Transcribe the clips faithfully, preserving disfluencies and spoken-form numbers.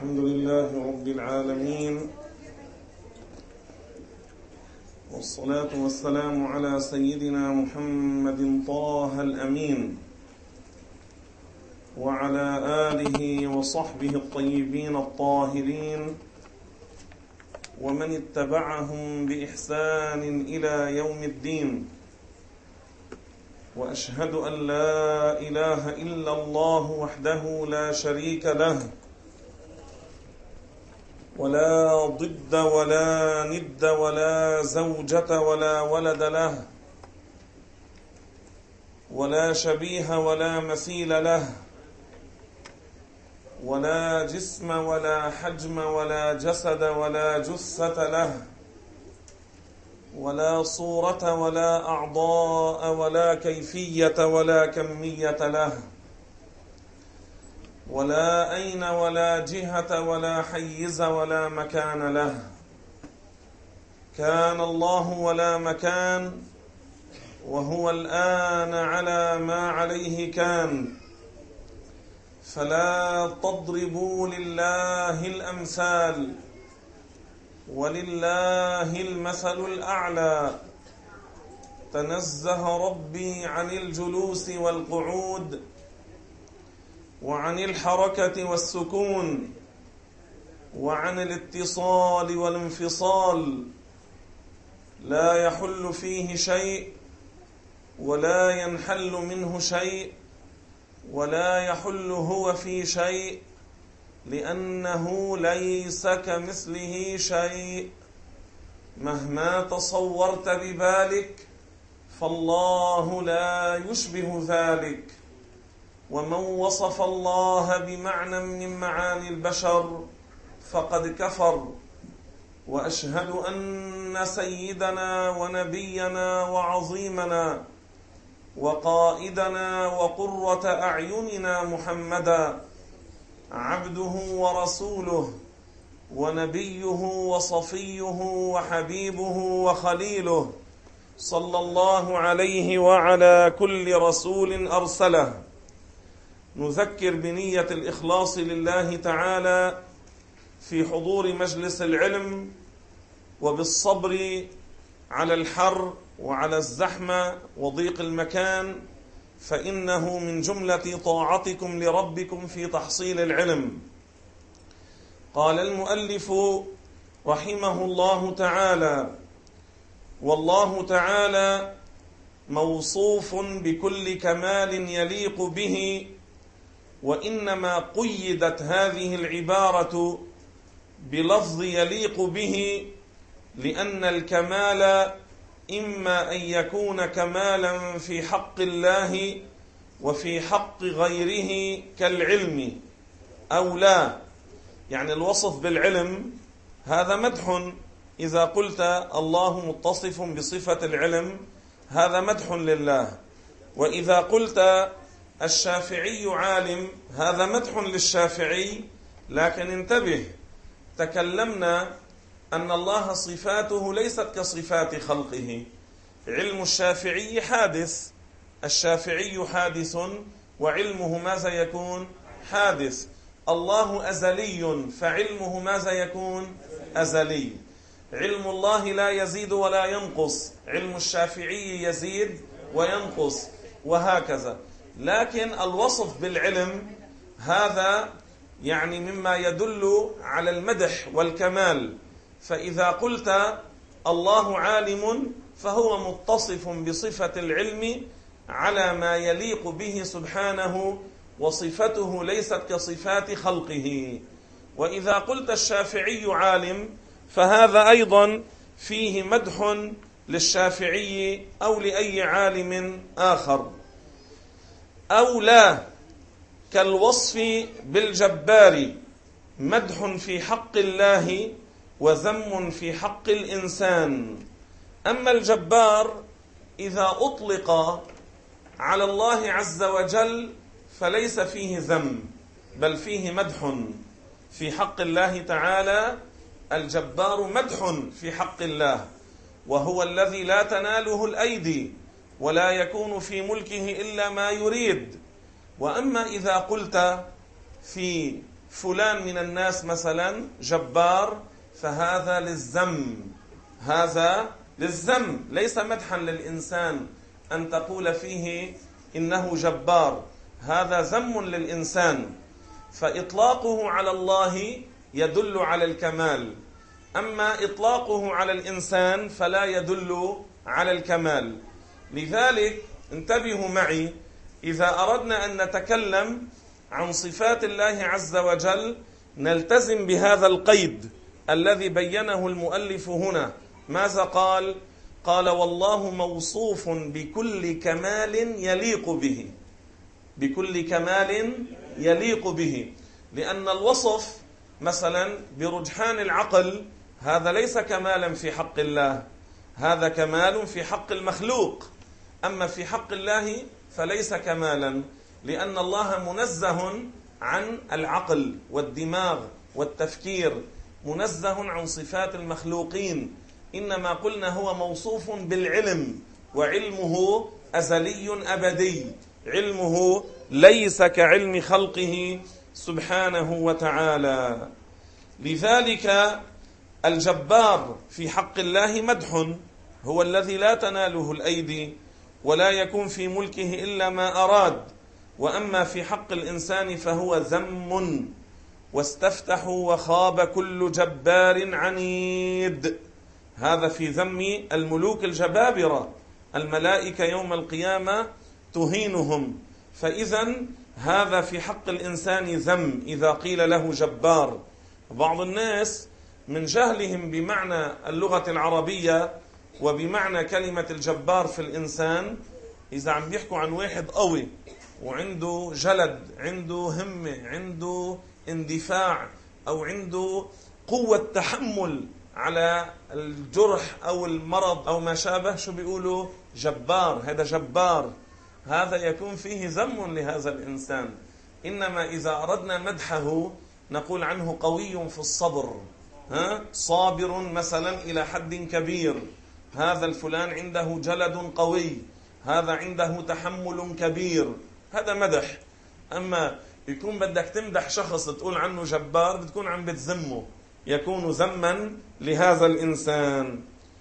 الحمد لله رب العالمين، والصلاة والسلام على سيدنا محمد طه الأمين وعلى آله وصحبه الطيبين الطاهرين ومن اتبعهم بإحسان إلى يوم الدين. وأشهد أن لا إله إلا الله وحده لا شريك له، ولا ضد ولا ند ولا زوجة ولا ولد له، ولا شبيه ولا مثيل له، ولا جسم ولا حجم ولا جسد ولا جثة له، ولا صورة ولا أعضاء ولا كيفية ولا كمية له، ولا أين ولا جهة ولا حيز ولا مكان له. كان الله ولا مكان، وهو الآن على ما عليه كان. فلا تضربوا لله الأمثال، ولله المثل الأعلى. تنزه ربي عن الجلوس والقعود، وعن الحركة والسكون، وعن الاتصال والانفصال. لا يحل فيه شيء، ولا ينحل منه شيء، ولا يحل هو في شيء، لأنه ليس كمثله شيء. مهما تصورت ببالك فالله لا يشبه ذلك. ومن وصف الله بمعنى من معاني البشر فقد كفر. وأشهد أن سيدنا ونبينا وعظيمنا وقائدنا وقرة أعيننا محمدا عبده ورسوله ونبيه وصفيه وحبيبه وخليله، صلى الله عليه وعلى كل رسول أرسله. نذكر بنية الإخلاص لله تعالى في حضور مجلس العلم، وبالصبر على الحر وعلى الزحمة وضيق المكان، فإنه من جملة طاعتكم لربكم في تحصيل العلم. قال المؤلف رحمه الله تعالى: والله تعالى موصوف بكل كمال يليق به، وإنما قيدت هذه العبارة بلفظ يليق به لأن الكمال إما أن يكون كمالا في حق الله وفي حق غيره كالعلم، أو لا. يعني الوصف بالعلم هذا مدح. إذا قلت الله متصف بصفة العلم هذا مدح لله. وإذا قلت الشافعي عالم هذا مدح للشافعي. لكن انتبه، تكلمنا أن الله صفاته ليست كصفات خلقه. علم الشافعي حادث، الشافعي حادث وعلمه ماذا يكون؟ حادث. الله أزلي فعلمه ماذا يكون؟ أزلي. علم الله لا يزيد ولا ينقص، علم الشافعي يزيد وينقص، وهكذا. لكن الوصف بالعلم هذا يعني مما يدل على المدح والكمال. فإذا قلت الله عالم فهو متصف بصفة العلم على ما يليق به سبحانه، وصفته ليست كصفات خلقه. وإذا قلت الشافعي عالم فهذا أيضا فيه مدح للشافعي أو لأي عالم آخر. أو لا، كالوصف بالجبار، مدح في حق الله وذم في حق الإنسان. أما الجبار إذا أطلق على الله عز وجل فليس فيه ذم، بل فيه مدح في حق الله تعالى. الجبار مدح في حق الله، وهو الذي لا تناله الأيدي ولا يكون في ملكه إلا ما يريد. وأما إذا قلت في فلان من الناس مثلا جبار، فهذا للذم، هذا للذم، ليس مدحا للإنسان أن تقول فيه إنه جبار، هذا ذم للإنسان. فإطلاقه على الله يدل على الكمال، أما إطلاقه على الإنسان فلا يدل على الكمال. لذلك انتبهوا معي، إذا أردنا أن نتكلم عن صفات الله عز وجل نلتزم بهذا القيد الذي بينه المؤلف هنا. ماذا قال؟ قال: والله موصوف بكل كمال يليق به، بكل كمال يليق به. لأن الوصف مثلا برجحان العقل هذا ليس كمالا في حق الله، هذا كمال في حق المخلوق، أما في حق الله فليس كمالا، لأن الله منزه عن العقل والدماغ والتفكير، منزه عن صفات المخلوقين. إنما قلنا هو موصوف بالعلم، وعلمه أزلي أبدي، علمه ليس كعلم خلقه سبحانه وتعالى. لذلك الجبار في حق الله مدح، هو الذي لا تناله الأيدي ولا يكون في ملكه إلا ما أراد. وأما في حق الإنسان فهو ذم، واستفتحوا وخاب كل جبار عنيد. هذا في ذم الملوك الجبابرة، الملائكة يوم القيامة تهينهم. فإذا هذا في حق الإنسان ذم إذا قيل له جبار. بعض الناس من جهلهم بمعنى اللغة العربية وبمعنى كلمة الجبار في الإنسان، إذا عم بيحكوا عن واحد قوي وعنده جلد، عنده همة، عنده اندفاع، أو عنده قوة تحمل على الجرح أو المرض أو ما شابه، شو بيقولوا؟ جبار، هذا جبار. هذا يكون فيه ذم لهذا الإنسان. إنما إذا أردنا مدحه نقول عنه قوي في الصبر، ها؟ صابر مثلا إلى حد كبير، هذا الفلان عنده جلد قوي، هذا عنده تحمل كبير، هذا مدح. أما يكون بدك تمدح شخص تقول عنه جبار، بتكون عم بتذمه، يكون ذما لهذا الإنسان.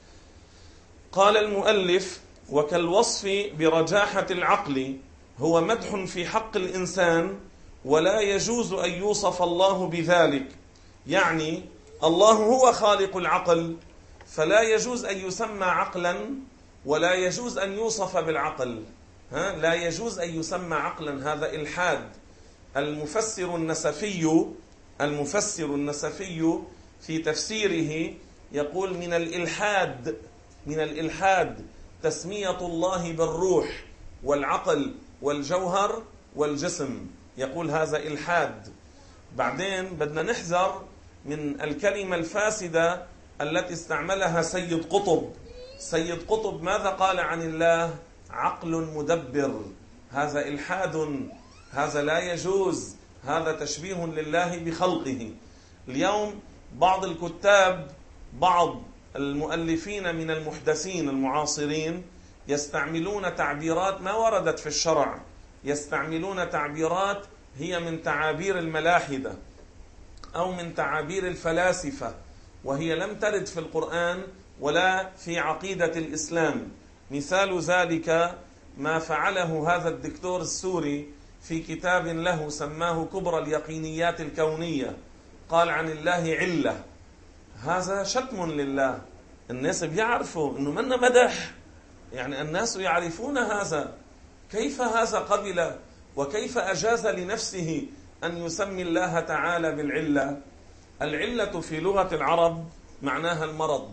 قال المؤلف: وكالوصف برجاحة العقل هو مدح في حق الإنسان، ولا يجوز أن يوصف الله بذلك. يعني الله هو خالق العقل، فلا يجوز أن يسمى عقلا، ولا يجوز أن يوصف بالعقل. ها؟ لا يجوز أن يسمى عقلا، هذا إلحاد. المفسر النسفي المفسر النسفي في تفسيره يقول: من الإلحاد من الإلحاد تسمية الله بالروح والعقل والجوهر والجسم، يقول هذا إلحاد. بعدين بدنا نحذر من الكلمة الفاسدة التي استعملها سيد قطب. سيد قطب ماذا قال عن الله؟ عقل مدبر. هذا إلحاد، هذا لا يجوز، هذا تشبيه لله بخلقه. اليوم بعض الكتاب، بعض المؤلفين من المحدثين المعاصرين يستعملون تعبيرات ما وردت في الشرع، يستعملون تعبيرات هي من تعابير الملاحدة أو من تعابير الفلاسفة، وهي لم ترد في القرآن ولا في عقيدة الإسلام. مثال ذلك ما فعله هذا الدكتور السوري في كتاب له سماه كبرى اليقينيات الكونية. قال عن الله علة، هذا شتم لله. الناس بيعرفوا أنه من مدح، يعني الناس يعرفون هذا. كيف هذا قبل وكيف أجاز لنفسه أن يسمي الله تعالى بالعلة؟ العلة في لغة العرب معناها المرض،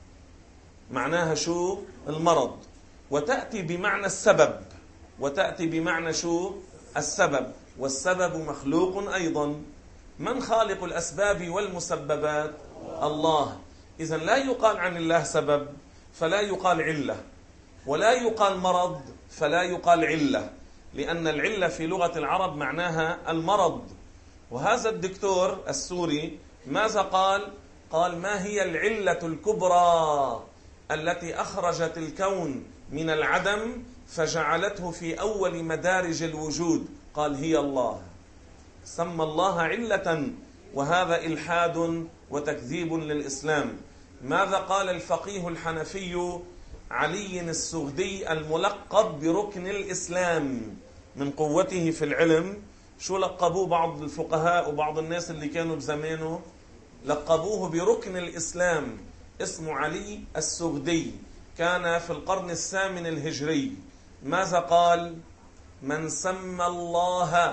معناها شو؟ المرض. وتأتي بمعنى السبب، وتأتي بمعنى شو؟ السبب. والسبب مخلوق أيضا. من خالق الأسباب والمسببات؟ الله. إذن لا يقال عن الله سبب فلا يقال علة، ولا يقال مرض فلا يقال علة، لأن العلة في لغة العرب معناها المرض. وهذا الدكتور السوري ماذا قال؟ قال: ما هي العلة الكبرى التي أخرجت الكون من العدم فجعلته في أول مدارج الوجود؟ قال: هي الله. سمى الله علة، وهذا إلحاد وتكذيب للإسلام. ماذا قال الفقيه الحنفي علي السغدي الملقب بركن الإسلام من قوته في العلم؟ شو لقبوه بعض الفقهاء وبعض الناس اللي كانوا بزمانه؟ لقبوه بركن الإسلام. اسمه علي السغدي، كان في القرن الثامن الهجري. ماذا قال؟ من سمى الله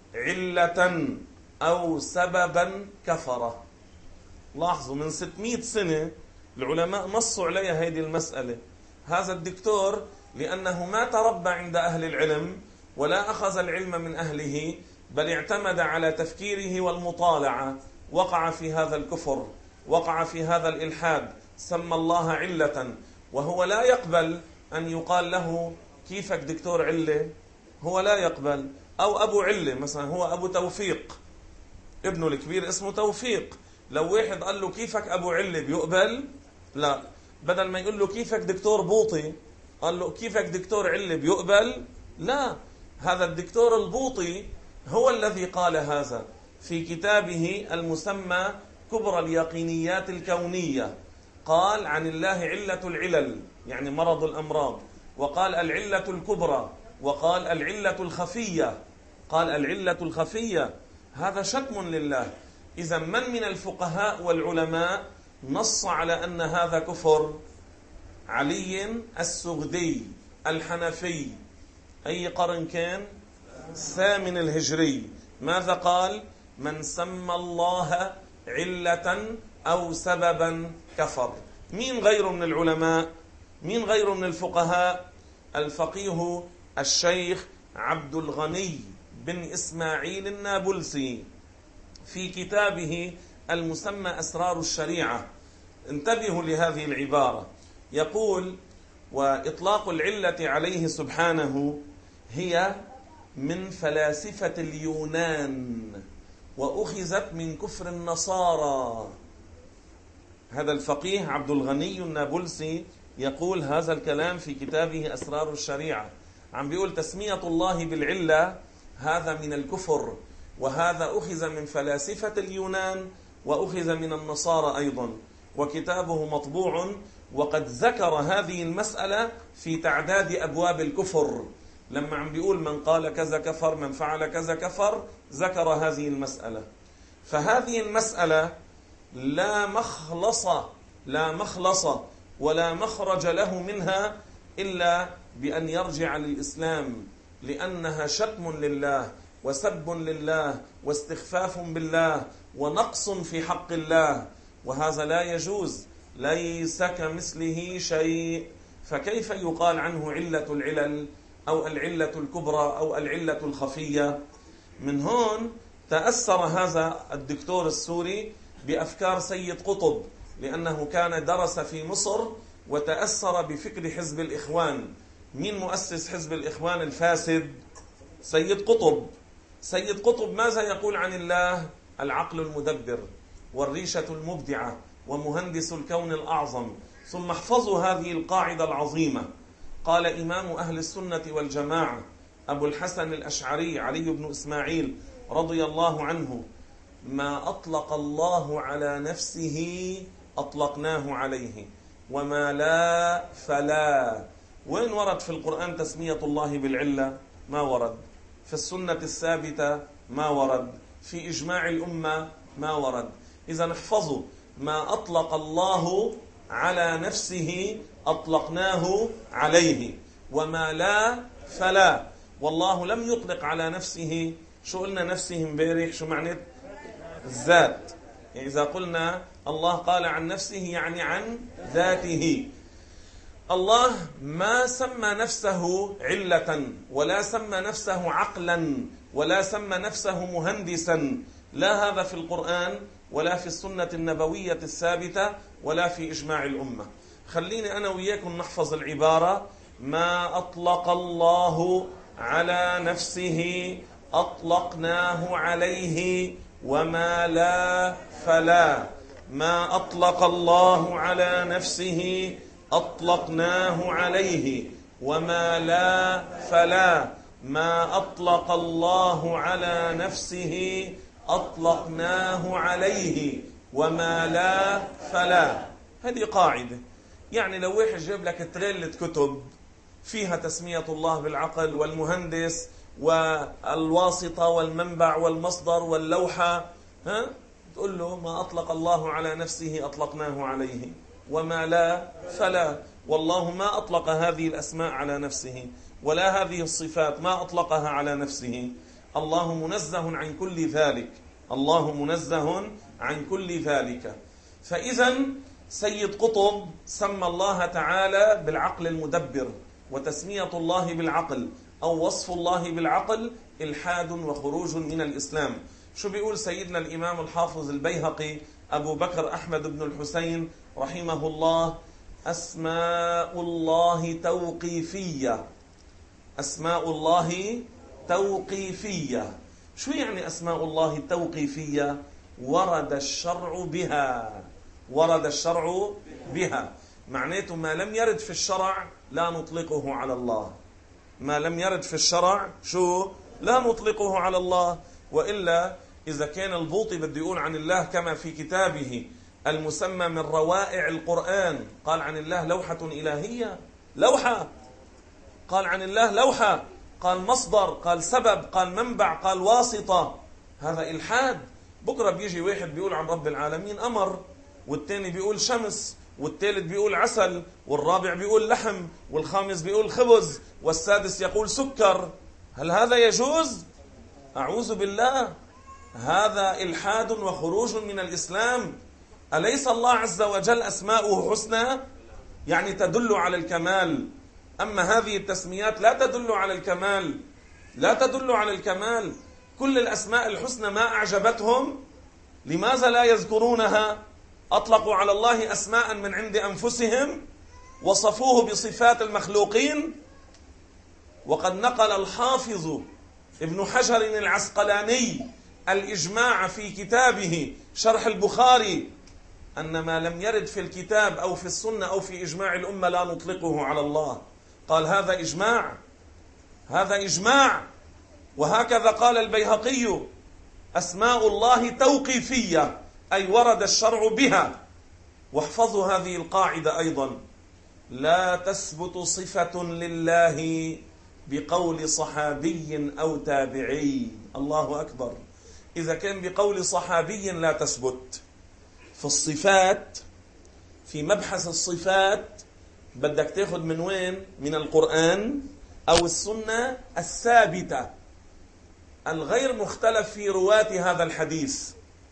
علة أو سببا كفر. لاحظوا، من ستمائة سنة العلماء نصوا عليها هذه المسألة. هذا الدكتور لأنه ما تربى عند أهل العلم ولا أخذ العلم من أهله، بل اعتمد على تفكيره والمطالعة، وقع في هذا الكفر، وقع في هذا الإلحاد، سمى الله علة. وهو لا يقبل أن يقال له كيفك دكتور علة، هو لا يقبل. أو أبو علة مثلا، هو أبو توفيق، ابنه الكبير اسمه توفيق. لو واحد قال له كيفك أبو علة بيقبل؟ لا. بدل ما يقول له كيفك دكتور بوطي، قال له كيفك دكتور علة بيقبل؟ لا. هذا الدكتور البوطي هو الذي قال هذا في كتابه المسمى كبرى اليقينيات الكونية. قال عن الله علة العلل، يعني مرض الأمراض، وقال العلة الكبرى، وقال العلة الخفية. قال العلة الخفية، هذا شتم لله. إذا من من الفقهاء والعلماء نص على أن هذا كفر؟ علي السغدي الحنفي. أي قرن كان؟ الثامن الهجري. ماذا قال؟ من سمى الله علة أو سببا كفر. مين غيره من العلماء؟ مين غيره من الفقهاء؟ الفقيه الشيخ عبد الغني بن إسماعيل النابلسي في كتابه المسمى أسرار الشريعة. انتبهوا لهذه العبارة. يقول: وإطلاق العلة عليه سبحانه هي من فلاسفة اليونان، وأخذت من كفر النصارى. هذا الفقيه عبد الغني النابلسي يقول هذا الكلام في كتابه أسرار الشريعة. عم بيقول تسمية الله بالعلة هذا من الكفر، وهذا أخذ من فلاسفة اليونان وأخذ من النصارى أيضا، وكتابه مطبوع. وقد ذكر هذه المسألة في تعداد أبواب الكفر، لما عم بيقول من قال كذا كفر، من فعل كذا كفر، ذكر هذه المسألة. فهذه المسألة لا مخلص لا مخلص ولا مخرج له منها إلا بأن يرجع للإسلام، لأنها شتم لله وسب لله واستخفاف بالله ونقص في حق الله، وهذا لا يجوز. ليس كمثله شيء، فكيف يقال عنه علة العلل أو العلة الكبرى أو العلة الخفية؟ من هون تأثر هذا الدكتور السوري بأفكار سيد قطب، لأنه كان درس في مصر وتأثر بفكر حزب الإخوان. مين مؤسس حزب الإخوان الفاسد؟ سيد قطب. سيد قطب ماذا يقول عن الله؟ العقل المدبر والريشة المبدعة ومهندس الكون الأعظم. ثم احفظوا هذه القاعدة العظيمة. قال إمام أهل السنة والجماعة أبو الحسن الأشعري علي بن إسماعيل رضي الله عنه: ما أطلق الله على نفسه أطلقناه عليه، وما لا فلا. وين ورد في القرآن تسمية الله بالعلة؟ ما ورد. في السنة الثابتة ما ورد. في إجماع الأمة ما ورد. إذا احفظوا: ما أطلق الله على نفسه أطلقناه عليه، وما لا فلا. والله لم يطلق على نفسه. شو قلنا نفسه امبارح؟ شو معنى الذات؟ يعني إذا قلنا الله قال عن نفسه يعني عن ذاته. الله ما سمى نفسه علة، ولا سمى نفسه عقلا، ولا سمى نفسه مهندسا، لا هذا في القرآن ولا في السنة النبوية الثابتة ولا في إجماع الأمة. خليني أنا وياكم نحفظ العبارة: ما أطلق الله على نفسه أطلقناه عليه، وما لا فلا. ما أطلق الله على نفسه أطلقناه عليه، وما لا فلا. ما أطلق الله على نفسه أطلقناه عليه وما لا فلا. هذه قاعدة. يعني لو واحد جاب لك تريلة كتب فيها تسمية الله بالعقل والمهندس والواسطة والمنبع والمصدر واللوحة، ها؟ تقول له ما أطلق الله على نفسه أطلقناه عليه وما لا فلا. والله ما أطلق هذه الأسماء على نفسه ولا هذه الصفات ما أطلقها على نفسه. الله منزه عن كل ذلك، الله منزه عن كل ذلك. فإذا سيد قطب سمى الله تعالى بالعقل المدبر، وتسمية الله بالعقل أو وصف الله بالعقل إلحاد وخروج من الإسلام. شو بيقول سيدنا الإمام الحافظ البيهقي أبو بكر أحمد بن الحسين رحمه الله؟ أسماء الله توقيفية. أسماء الله توقيفية. شو يعني أسماء الله توقيفية؟ ورد الشرع بها، ورد الشرع بها. معناته ما لم يرد في الشرع لا نطلقه على الله. ما لم يرد في الشرع شو؟ لا نطلقه على الله. وإلا إذا كان البوطي بده يقول عن الله كما في كتابه المسمى من روائع القرآن، قال عن الله لوحة إلهية، لوحة. قال عن الله لوحة، قال مصدر، قال سبب، قال منبع، قال واسطة. هذا إلحاد. بكرة بيجي واحد بيقول عن رب العالمين أمر، والتاني بيقول شمس، والثالث بيقول عسل، والرابع بيقول لحم، والخامس بيقول خبز، والسادس يقول سكر. هل هذا يجوز؟ أعوذ بالله. هذا إلحاد وخروج من الإسلام. أليس الله عز وجل أسماؤه حسنى؟ يعني تدل على الكمال. أما هذه التسميات لا تدل على الكمال، لا تدل على الكمال. كل الأسماء الحسنى ما أعجبتهم، لماذا لا يذكرونها؟ أطلقوا على الله أسماء من عند أنفسهم وصفوه بصفات المخلوقين. وقد نقل الحافظ ابن حجر العسقلاني الإجماع في كتابه شرح البخاري أن ما لم يرد في الكتاب أو في السنة أو في إجماع الأمة لا نطلقه على الله. قال هذا إجماع، هذا إجماع. وهكذا قال البيهقي أسماء الله توقيفية، أي ورد الشرع بها. واحفظوا هذه القاعدة أيضا: لا تثبت صفة لله بقول صحابي أو تابعي. الله أكبر. إذا كان بقول صحابي لا تثبت. في الصفات، في مبحث الصفات، بدك تاخذ من وين؟ من القرآن أو السنة الثابتة الغير مختلف في رواة هذا الحديث.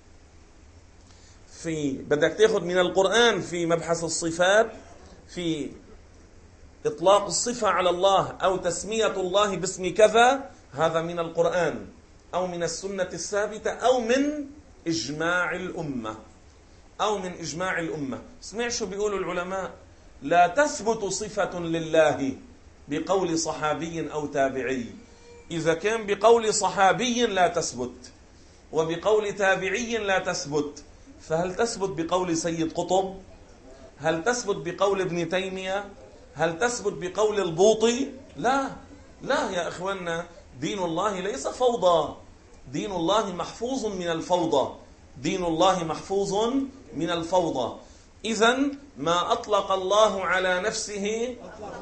في بدك تاخذ من القرآن في مبحث الصفات، في إطلاق الصفة على الله أو تسمية الله باسم كذا، هذا من القرآن أو من السنة الثابتة أو من إجماع الأمة، أو من إجماع الأمة. اسمع شو بيقولوا العلماء: لا تثبت صفة لله بقول صحابي أو تابعي. إذا كان بقول صحابي لا تثبت وبقول تابعي لا تثبت، فهل تثبت بقول سيد قطب؟ هل تثبت بقول ابن تيمية؟ هل تثبت بقول البوطي؟ لا، لا يا إخواننا. دين الله ليس فوضى، دين الله محفوظ من الفوضى، دين الله محفوظ من الفوضى. إذن ما أطلق الله على نفسه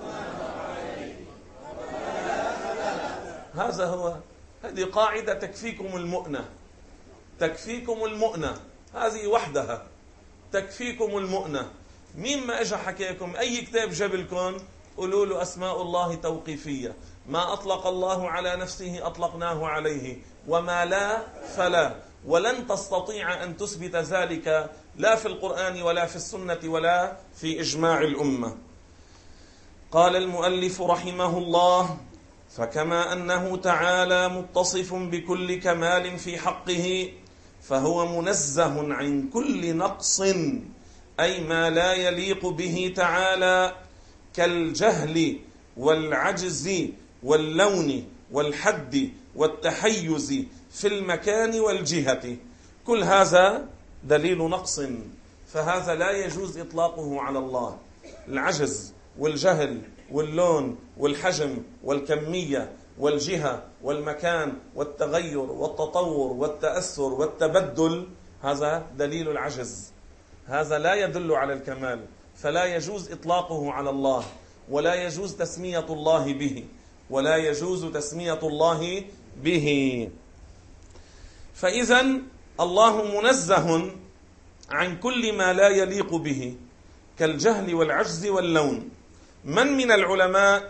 هذا هو. هذه قاعدة تكفيكم المؤنة، تكفيكم المؤنة. هذه وحدها تكفيكم المؤنة. مين ما اجى حكيكم أي كتاب جاب لكم قولوا له أسماء الله توقيفية. ما أطلق الله على نفسه أطلقناه عليه وما لا فلا. ولن تستطيع أن تثبت ذلك لا في القرآن ولا في السنة ولا في إجماع الأمة. قال المؤلف رحمه الله: فكما أنه تعالى متصف بكل كمال في حقه، فهو منزه عن كل نقص، أي ما لا يليق به تعالى، كالجهل والعجز واللون والحد والتحيز في المكان والجهة. كل هذا دليل نقص، فهذا لا يجوز إطلاقه على الله. العجز والجهل واللون والحجم والكمية والجهة والمكان والتغير والتطور والتأثر والتبدل، هذا دليل العجز، هذا لا يدل على الكمال، فلا يجوز إطلاقه على الله، ولا يجوز تسمية الله به، ولا يجوز تسمية الله به. فإذا الله منزه عن كل ما لا يليق به كالجهل والعجز واللون. من من العلماء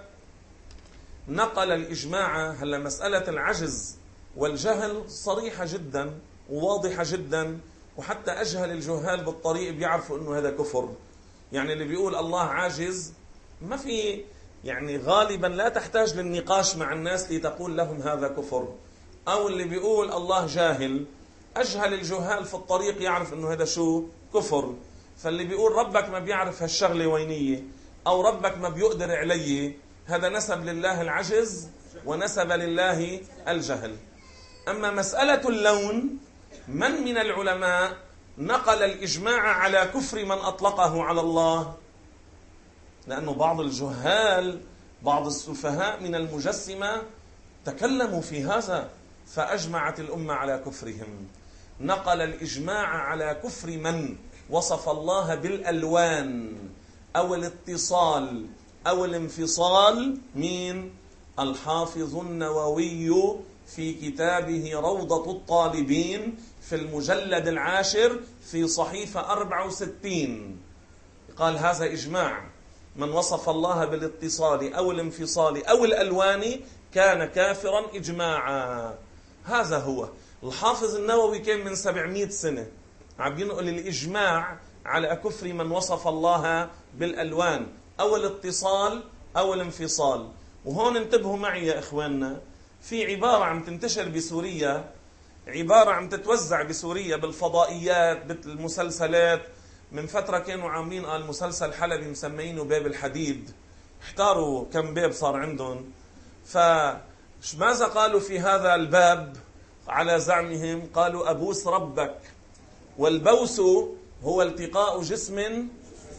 نقل الإجماع؟ هلا مسألة العجز والجهل صريحة جدا وواضحة جدا، وحتى أجهل الجهال بالطريق بيعرفوا أنه هذا كفر. يعني اللي بيقول الله عاجز ما في، يعني غالبا لا تحتاج للنقاش مع الناس لتقول لهم هذا كفر. أو اللي بيقول الله جاهل، أجهل الجهال في الطريق يعرف أنه هذا شو كفر. فاللي بيقول ربك ما بيعرف هالشغلة وينية، أو ربك ما بيقدر عليه، هذا نسب لله العجز ونسب لله الجهل. أما مسألة اللون، من من العلماء نقل الإجماع على كفر من أطلقه على الله؟ لأنه بعض الجهال، بعض السفهاء من المجسمة تكلموا في هذا، فأجمعت الأمة على كفرهم. نقل الإجماع على كفر من وصف الله بالألوان أو الاتصال أو الانفصال. مين؟ الحافظ النووي في كتابه روضة الطالبين في المجلد العاشر في صحيفة أربعة وستين، قال هذا إجماع، من وصف الله بالاتصال أو الانفصال أو الألوان كان كافرا إجماعا. هذا هو الحافظ النووي، كان من سبعمائة سنة عم ينقل الإجماع على كفر من وصف الله بالألوان أو الاتصال أو الانفصال. وهون انتبهوا معي يا إخواننا، في عبارة عم تنتشر بسوريا، عبارة عم تتوزع بسوريا بالفضائيات بالمسلسلات. من فترة كانوا عاملين قال مسلسل حلبي مسمينه باب الحديد، احتاروا كم باب صار عندهم، فماذا قالوا في هذا الباب على زعمهم؟ قالوا أبوس ربك. والبوس هو التقاء جسم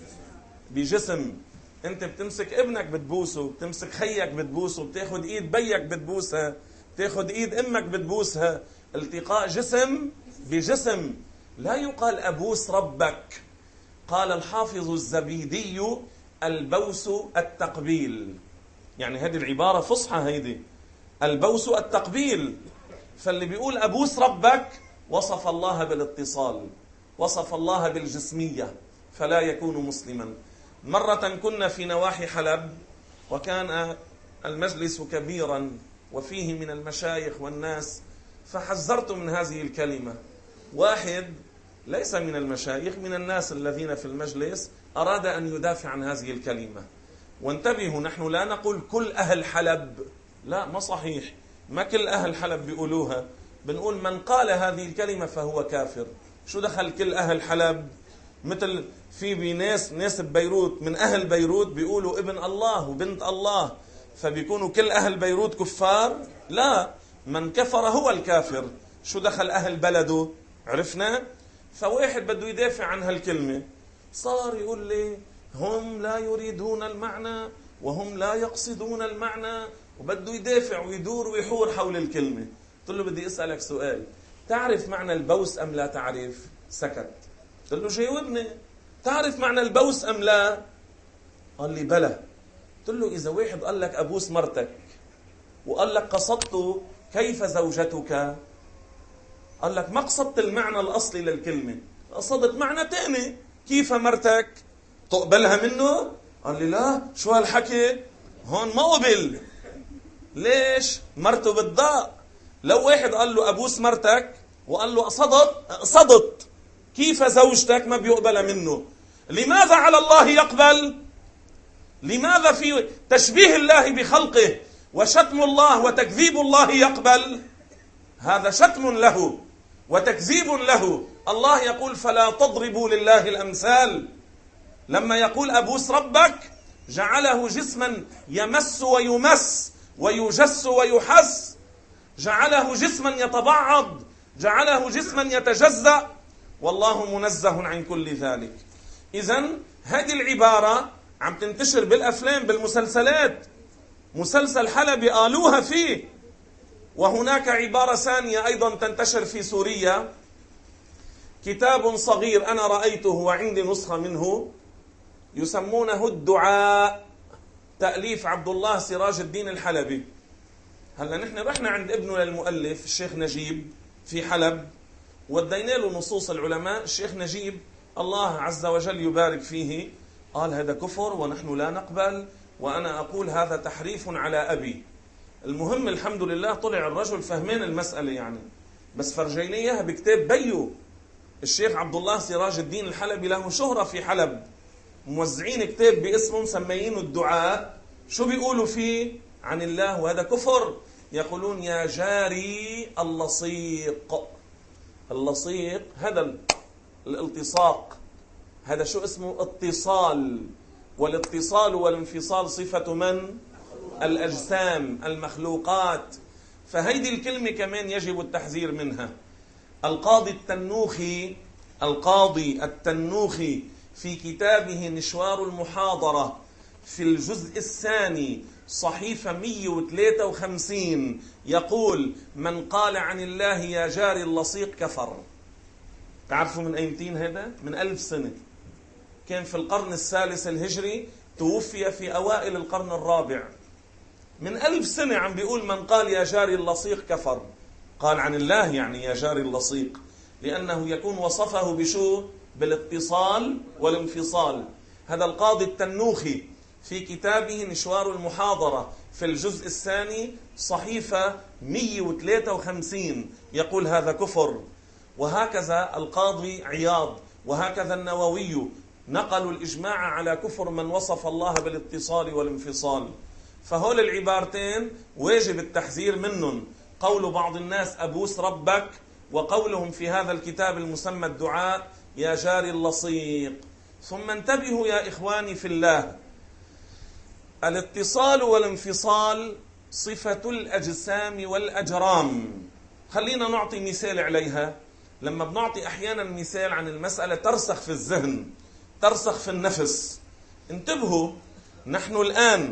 بجسم. انت بتمسك ابنك بتبوسه، بتمسك خيك بتبوسه، بتاخد ايد بيك بتبوسها، بتاخد ايد امك بتبوسها، التقاء جسم بجسم. لا يقال أبوس ربك. قال الحافظ الزبيدي البوس التقبيل، يعني هذه العبارة فصحى، هيدي البوس التقبيل. فاللي بيقول أبوس ربك وصف الله بالاتصال، وصف الله بالجسمية، فلا يكون مسلما. مرة كنا في نواحي حلب، وكان المجلس كبيرا وفيه من المشايخ والناس، فحذرت من هذه الكلمة. واحد ليس من المشايخ، من الناس الذين في المجلس، أراد أن يدافع عن هذه الكلمة. وانتبهوا، نحن لا نقول كل أهل حلب، لا، ما صحيح، ما كل أهل حلب بيقولوها. بنقول من قال هذه الكلمة فهو كافر. شو دخل كل أهل حلب؟ مثل في بناس ناس ببيروت من أهل بيروت بيقولوا ابن الله وبنت الله، فبيكونوا كل أهل بيروت كفار؟ لا، من كفر هو الكافر. شو دخل أهل بلده؟ عرفنا؟ فواحد بده يدافع عن هالكلمة، صار يقول لي هم لا يريدون المعنى وهم لا يقصدون المعنى، وبده يدافع ويدور ويحور حول الكلمة. قلت له بدي أسألك سؤال، تعرف معنى البوس أم لا تعرف؟ سكت. قلت له جاوبني، تعرف معنى البوس أم لا؟ قال لي بلى. قلت له إذا واحد قال لك أبوس مرتك وقال لك قصدت كيف زوجتك، قال لك ما قصدت المعنى الأصلي للكلمة، قصدت معنى تاني، كيف مرتك، تقبلها منه؟ قال لي لا، شو هالحكي، هون ما قبل. ليش؟ مرته بالضاء. لو واحد قال له أبوس مرتك وقال له قصدت قصدت كيف زوجتك، ما بيقبل منه. لماذا على الله يقبل؟ لماذا في تشبيه الله بخلقه وشتم الله وتكذيب الله يقبل؟ هذا شتم له وتكذيب له. الله يقول فلا تضربوا لله الأمثال. لما يقول أبوس ربك جعله جسما يمس ويمس ويجس ويحس، جعله جسما يتبعض، جعله جسما يتجزأ، والله منزه عن كل ذلك. إذن هذه العبارة عم تنتشر بالأفلام بالمسلسلات، مسلسل حلبي قالوها فيه. وهناك عبارة ثانية أيضا تنتشر في سوريا، كتاب صغير أنا رأيته وعندي نسخة منه، يسمونه الدعاء، تأليف عبد الله سراج الدين الحلبي. هلا نحن رحنا عند ابنه للمؤلف الشيخ نجيب في حلب، ودينا له نصوص العلماء. الشيخ نجيب الله عز وجل يبارك فيه قال هذا كفر ونحن لا نقبل، وأنا أقول هذا تحريف على أبي. المهم الحمد لله طلع الرجل فهمين المسألة يعني، بس فرجيني إياها بكتاب بيو. الشيخ عبد الله سراج الدين الحلبي له شهرة في حلب، موزعين كتاب باسمه مسميينه الدعاء. شو بيقولوا فيه عن الله وهذا كفر؟ يقولون يا جاري اللصيق. اللصيق هذا الالتصاق، هذا شو اسمه؟ اتصال. والاتصال والانفصال صفة من؟ الأجسام المخلوقات. فهيدي الكلمة كمان يجب التحذير منها. القاضي التنوخي القاضي التنوخي في كتابه نشوار المحاضرة في الجزء الثاني صحيفة مئة وثلاثة وخمسين يقول من قال عن الله يا جاري اللصيق كفر. تعرفوا من أيمتين هذا؟ من ألف سنة، كان في القرن الثالث الهجري، توفي في أوائل القرن الرابع. من ألف سنة عم بيقول من قال يا جاري اللصيق كفر. قال عن الله يعني يا جاري اللصيق، لأنه يكون وصفه بشو؟ بالاتصال والانفصال. هذا القاضي التنوخي في كتابه نشوار المحاضرة في الجزء الثاني صحيفة مئة وثلاثة وخمسين يقول هذا كفر. وهكذا القاضي عياض وهكذا النووي نقلوا الإجماع على كفر من وصف الله بالاتصال والانفصال. فهول العبارتين واجب التحذير منهم، قول بعض الناس أبوس ربك، وقولهم في هذا الكتاب المسمى الدعاء يا جاري اللصيق. ثم انتبهوا يا إخواني في الله، الاتصال والانفصال صفة الأجسام والأجرام. خلينا نعطي مثال عليها. لما بنعطي أحيانا مثال عن المسألة ترسخ في الذهن، ترسخ في النفس. انتبهوا، نحن الآن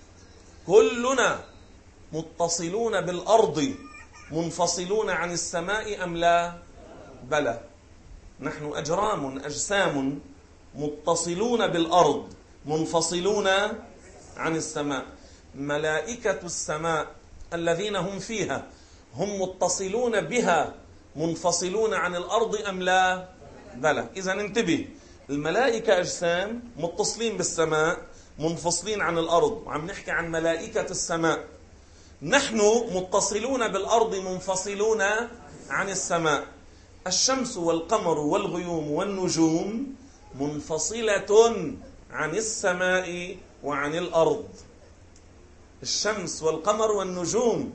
كلنا متصلون بالأرض منفصلون عن السماء أم لا؟ بلى، نحن أجرام أجسام متصلون بالأرض منفصلون عن السماء. ملائكة السماء الذين هم فيها هم متصلون بها منفصلون عن الأرض أم لا؟ بلى. إذا انتبه، الملائكة أجسام متصلين بالسماء منفصلين عن الأرض، وعم نحكي عن ملائكة السماء. نحن متصلون بالأرض منفصلون عن السماء. الشمس والقمر والغيوم والنجوم منفصلة عن السماء وعن الأرض. الشمس والقمر والنجوم،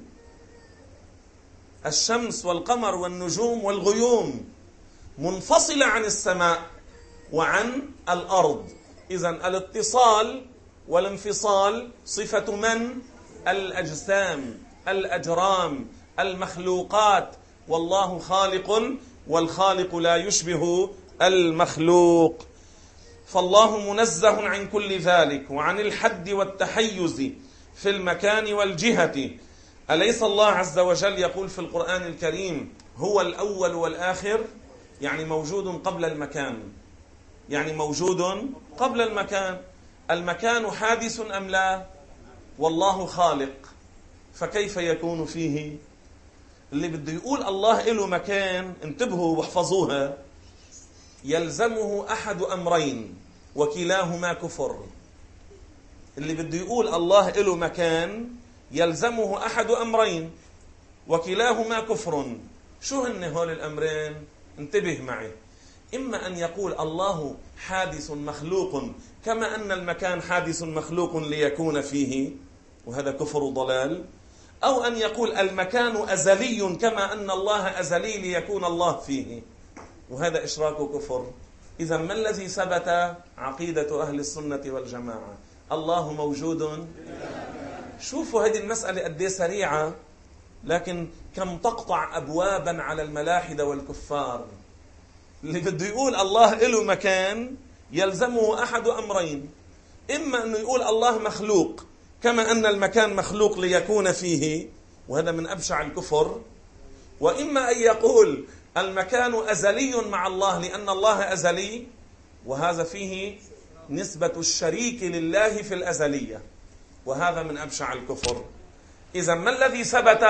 الشمس والقمر والنجوم والغيوم منفصلة عن السماء وعن الأرض. إذن الاتصال والانفصال صفة من؟ الأجسام، الأجرام، المخلوقات. والله خالق والخالق لا يشبه المخلوق. فالله منزه عن كل ذلك وعن الحد والتحيز في المكان والجهة. أليس الله عز وجل يقول في القرآن الكريم هو الأول والآخر؟ يعني موجود قبل المكان، يعني موجود قبل المكان. المكان حادث أم لا؟ والله خالق، فكيف يكون فيه؟ اللي بده يقول الله له مكان، انتبهوا واحفظوها، يلزمه أحد أمرين وكلاهما كفر. اللي بده يقول الله له مكان يلزمه أحد أمرين وكلاهما كفر. شو هن هول الأمرين؟ انتبه معي. إما أن يقول الله حادث مخلوق كما أن المكان حادث مخلوق ليكون فيه، وهذا كفر ضلال. أو أن يقول المكان أزلي كما أن الله أزلي ليكون الله فيه، وهذا إشراك كفر. إذا ما الذي ثبت؟ عقيدة أهل السنة والجماعة، الله موجود. شوفوا هذه المسألة قد سريعة، لكن كم تقطع أبوابا على الملاحدة والكفار. اللي بده يقول الله له مكان يلزمه أحد أمرين، إما أنه يقول الله مخلوق كما أن المكان مخلوق ليكون فيه، وهذا من أبشع الكفر. وإما أن يقول المكان أزلي مع الله لأن الله أزلي، وهذا فيه نسبة الشريك لله في الأزلية، وهذا من أبشع الكفر. إذا ما الذي ثبت؟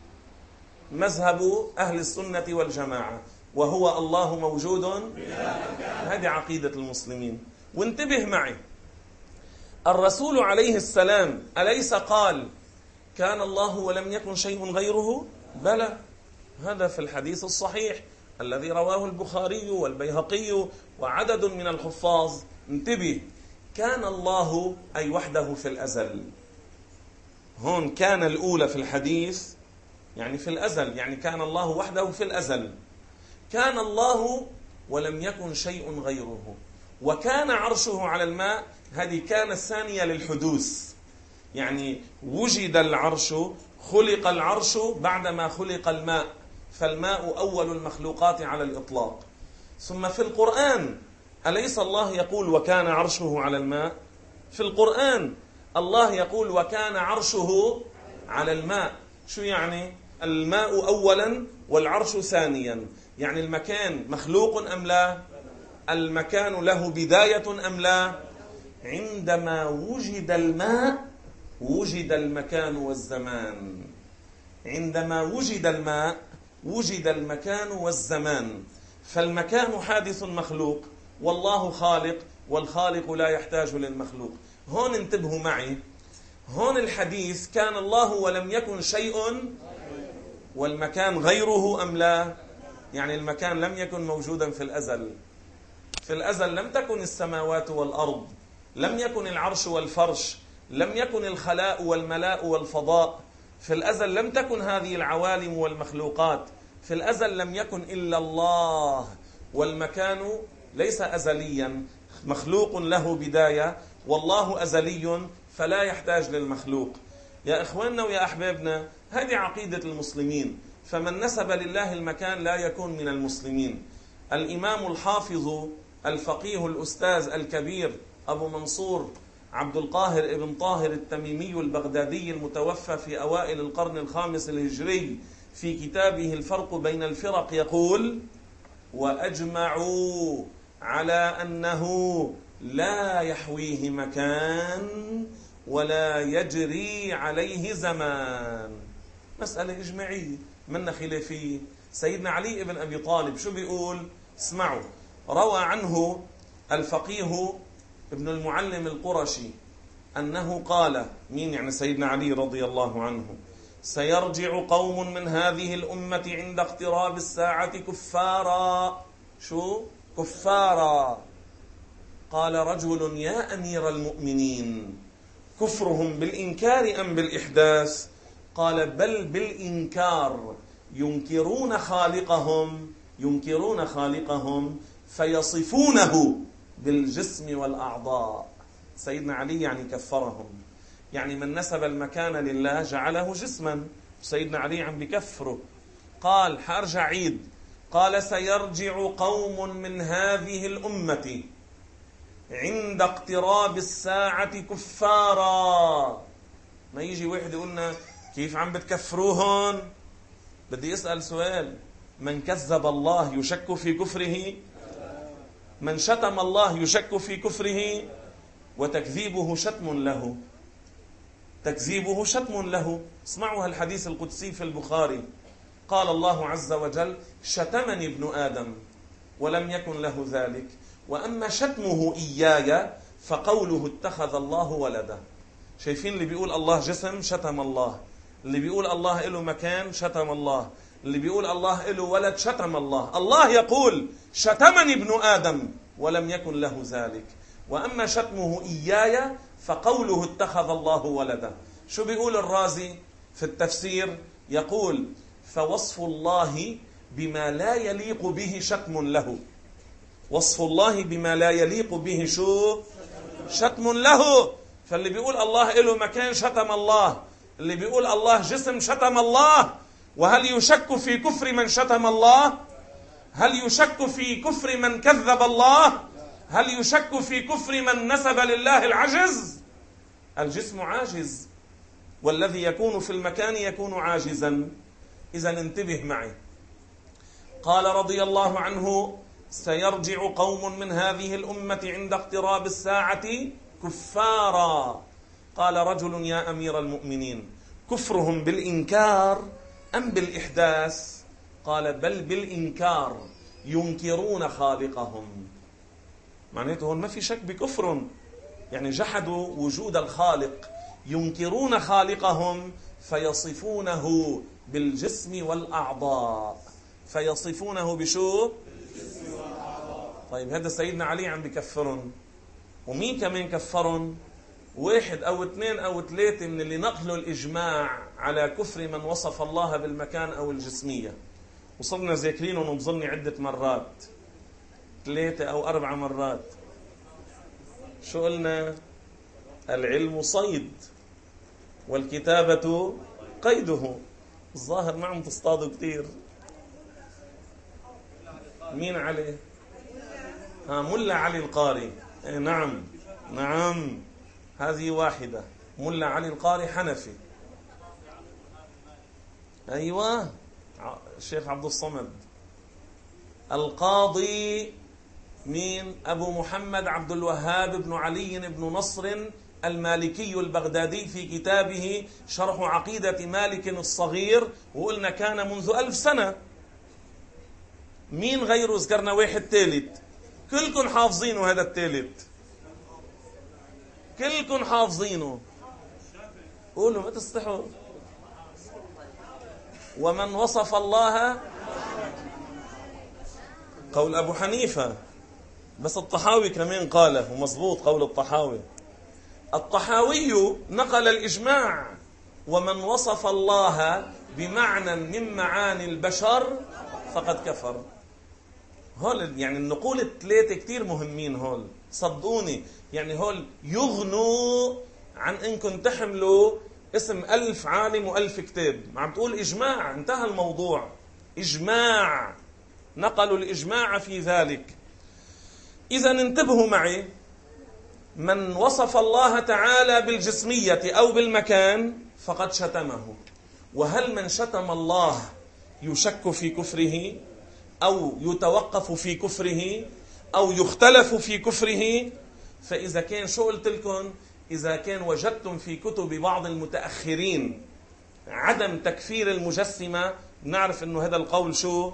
مذهب أهل السنة والجماعة، وهو الله موجود. هذه عقيدة المسلمين. وانتبه معي، الرسول عليه السلام أليس قال كان الله ولم يكن شيء غيره؟ بلى، هذا في الحديث الصحيح الذي رواه البخاري والبيهقي وعدد من الحفاظ. انتبه، كان الله أي وحده في الأزل. هون كان الأولى في الحديث يعني في الأزل، يعني كان الله وحده في الأزل. كان الله ولم يكن شيء غيره. وكان عرشه على الماء، هذه كان الثانية للحدوث، يعني وجد العرش، خلق العرش بعدما خلق الماء، فالماء أول المخلوقات على الإطلاق. ثم في القرآن أليس الله يقول وكان عرشه على الماء؟ في القرآن الله يقول وكان عرشه على الماء. شو يعني؟ الماء أولا والعرش ثانيا، يعني المكان مخلوق أم لا؟ المكان له بداية أم لا؟ عندما وجد الماء وجد المكان والزمان. عندما وجد الماء وجد المكان والزمان. فالمكان حادث مخلوق، والله خالق، والخالق لا يحتاج للمخلوق. هون انتبهوا معي، هون الحديث كان الله ولم يكن شيء، والمكان غيره أم لا؟ يعني المكان لم يكن موجودا في الأزل. في الأزل لم تكن السماوات والأرض، لم يكن العرش والفرش، لم يكن الخلاء والملاء والفضاء. في الأزل لم تكن هذه العوالم والمخلوقات. في الأزل لم يكن إلا الله، والمكان ليس أزليا، مخلوق له بداية، والله أزلي فلا يحتاج للمخلوق. يا إخواننا ويا أحبابنا، هذه عقيدة المسلمين. فمن نسب لله المكان لا يكون من المسلمين. الإمام الحافظ الفقيه الأستاذ الكبير أبو منصور عبد القاهر ابن طاهر التميمي البغدادي المتوفى في أوائل القرن الخامس الهجري في كتابه الفرق بين الفرق يقول: وأجمعوا على أنه لا يحويه مكان ولا يجري عليه زمان. مسألة إجماعية من خلافية. سيدنا علي بن أبي طالب شو بيقول؟ اسمعوا، روى عنه الفقيه ابن المعلم القرشي أنه قال، مين يعني؟ سيدنا علي رضي الله عنه: سيرجع قوم من هذه الأمة عند اقتراب الساعة كفارا. شو كفارا؟ قال رجل: يا أمير المؤمنين، كفرهم بالإنكار أم بالإحداث؟ قال: بل بالإنكار، ينكرون خالقهم ينكرون خالقهم فيصفونه بالجسم والأعضاء. سيدنا علي يعني كفرهم، يعني من نسب المكان لله جعله جسما. سيدنا علي عم بكفره. قال حارجع عيد، قال: سيرجع قوم من هذه الأمة عند اقتراب الساعة كفارا. ما يجي واحد يقولنا كيف عم بتكفروهن؟ بدي أسأل سؤال: من كذب الله يشك في كفره؟ من شتم الله يشك في كفره؟ وتكذيبه شتم له، تكذيبه شتم له. اسمعوا الحديث القدسي في البخاري، قال الله عز وجل: شتمني ابن آدم ولم يكن له ذلك، وأما شتمه إياي فقوله اتخذ الله ولدا. شايفين اللي بيقول الله جسم شتم الله، اللي بيقول الله له مكان شتم الله، اللي بيقول الله له ولد شتم الله. الله يقول: شتمني ابن آدم ولم يكن له ذلك، وأما شتمه إياي فقوله اتخذ الله ولدا. شو بيقول الرازي في التفسير؟ يقول: فوصف الله بما لا يليق به شتم له. وصف الله بما لا يليق به شو؟ شتم له. فاللي بيقول الله له مكان شتم الله، اللي بيقول الله جسم شتم الله. وهل يشك في كفر من شتم الله؟ هل يشك في كفر من كذب الله؟ هل يشك في كفر من نسب لله العجز؟ الجسم عاجز، والذي يكون في المكان يكون عاجزا. إذن انتبه معي. قال رضي الله عنه: سيرجع قوم من هذه الأمة عند اقتراب الساعة كفارا. قال رجل: يا أمير المؤمنين، كفرهم بالإنكار أم بالإحداث؟ قال: بل بالإنكار، ينكرون خالقهم. معناته هون ما في شك بكفر، يعني جحدوا وجود الخالق. ينكرون خالقهم فيصفونه بالجسم والأعضاء. فيصفونه بشو؟ بالجسم والأعضاء. طيب هذا سيدنا علي عم بكفرهم، ومين كمان كفرهم؟ واحد أو اثنين أو ثلاثة من اللي نقلوا الإجماع على كفر من وصف الله بالمكان أو الجسمية. وصلنا ذاكرينهم وبظني عدة مرات، ثلاثة أو أربع مرات. شو قلنا؟ العلم صيد والكتابة قيده. الظاهر ما عم تصطادوا كثير. مين علي؟ ها، ملا علي القاري. ايه نعم نعم، هذه واحدة. ملا علي القاري حنفي. أيوة، الشيخ عبد الصمد. القاضي مين؟ أبو محمد عبد الوهاب بن علي بن نصر المالكي البغدادي في كتابه شرح عقيدة مالك الصغير، وقلنا كان منذ ألف سنة. مين غيره؟ ذكرنا واحد ثالث، كلكم حافظينه. هذا الثالث كلكم حافظينه. قولوا ما تستحوا. ومن وصف الله، قول أبو حنيفة، بس الطحاوي كمان قاله، ومضبوط قول الطحاوي. الطحاوي نقل الإجماع: ومن وصف الله بمعنى من معاني البشر فقد كفر. هول يعني النقول الثلاثة كتير مهمين. هول صدقوني، يعني هول يغنوا عن انكم تحملوا اسم ألف عالم وألف كتاب. ما عم تقول إجماع، انتهى الموضوع. إجماع، نقلوا الإجماع في ذلك. إذا انتبهوا معي، من وصف الله تعالى بالجسمية أو بالمكان فقد شتمه. وهل من شتم الله يشك في كفره أو يتوقف في كفره أو يختلف في كفره؟ فإذا كان، شو قلت لكم؟ إذا كان وجدتم في كتب بعض المتأخرين عدم تكفير المجسمة، نعرف أنه هذا القول شو؟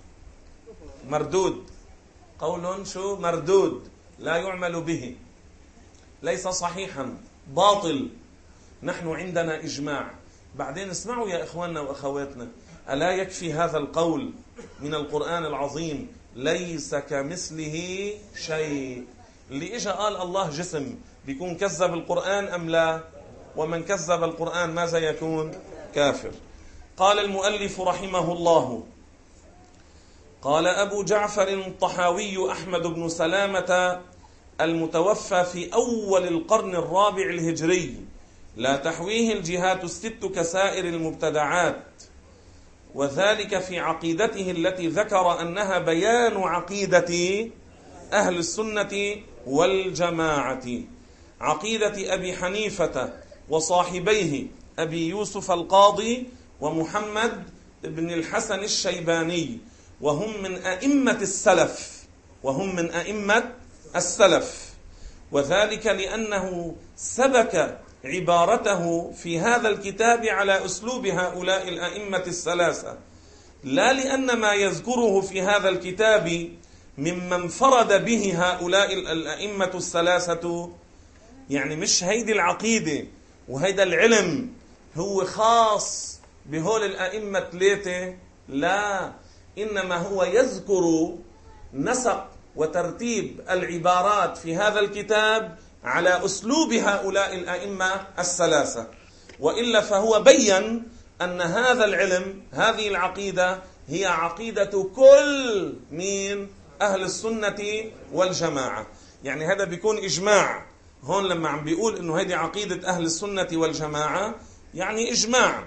مردود. قول شو؟ مردود، لا يعمل به، ليس صحيحا، باطل. نحن عندنا إجماع. بعدين اسمعوا يا إخواننا وأخواتنا، ألا يكفي هذا القول من القرآن العظيم: ليس كمثله شيء. اللي إجا قال الله جسم بيكون كذب القرآن أم لا؟ ومن كذب القرآن ماذا يكون؟ كافر. قال المؤلف رحمه الله: قال أبو جعفر الطحاوي أحمد بن سلامة المتوفى في أول القرن الرابع الهجري: لا تحويه الجهات الست كسائر المبتدعات، وذلك في عقيدته التي ذكر أنها بيان عقيدة أهل السنة والجماعة، عقيدة أبي حنيفة وصاحبيه أبي يوسف القاضي ومحمد بن الحسن الشيباني، وهم من أئمة السلف وهم من أئمة السلف وذلك لأنه سبك عبارته في هذا الكتاب على أسلوب هؤلاء الأئمة الثلاثة، لا لأن ما يذكره في هذا الكتاب ممن انفرد به هؤلاء الأئمة الثلاثة، يعني مش هيدي العقيدة وهيدا العلم هو خاص بهول الأئمة الثلاثة، لا، إنما هو يذكر نسق وترتيب العبارات في هذا الكتاب على أسلوب هؤلاء الأئمة الثلاثة. وإلا فهو بيّن أن هذا العلم، هذه العقيدة، هي عقيدة كل من أهل السنة والجماعة. يعني هذا بيكون إجماع. هون لما عم بيقول إنه هذه عقيدة أهل السنة والجماعة يعني إجماع.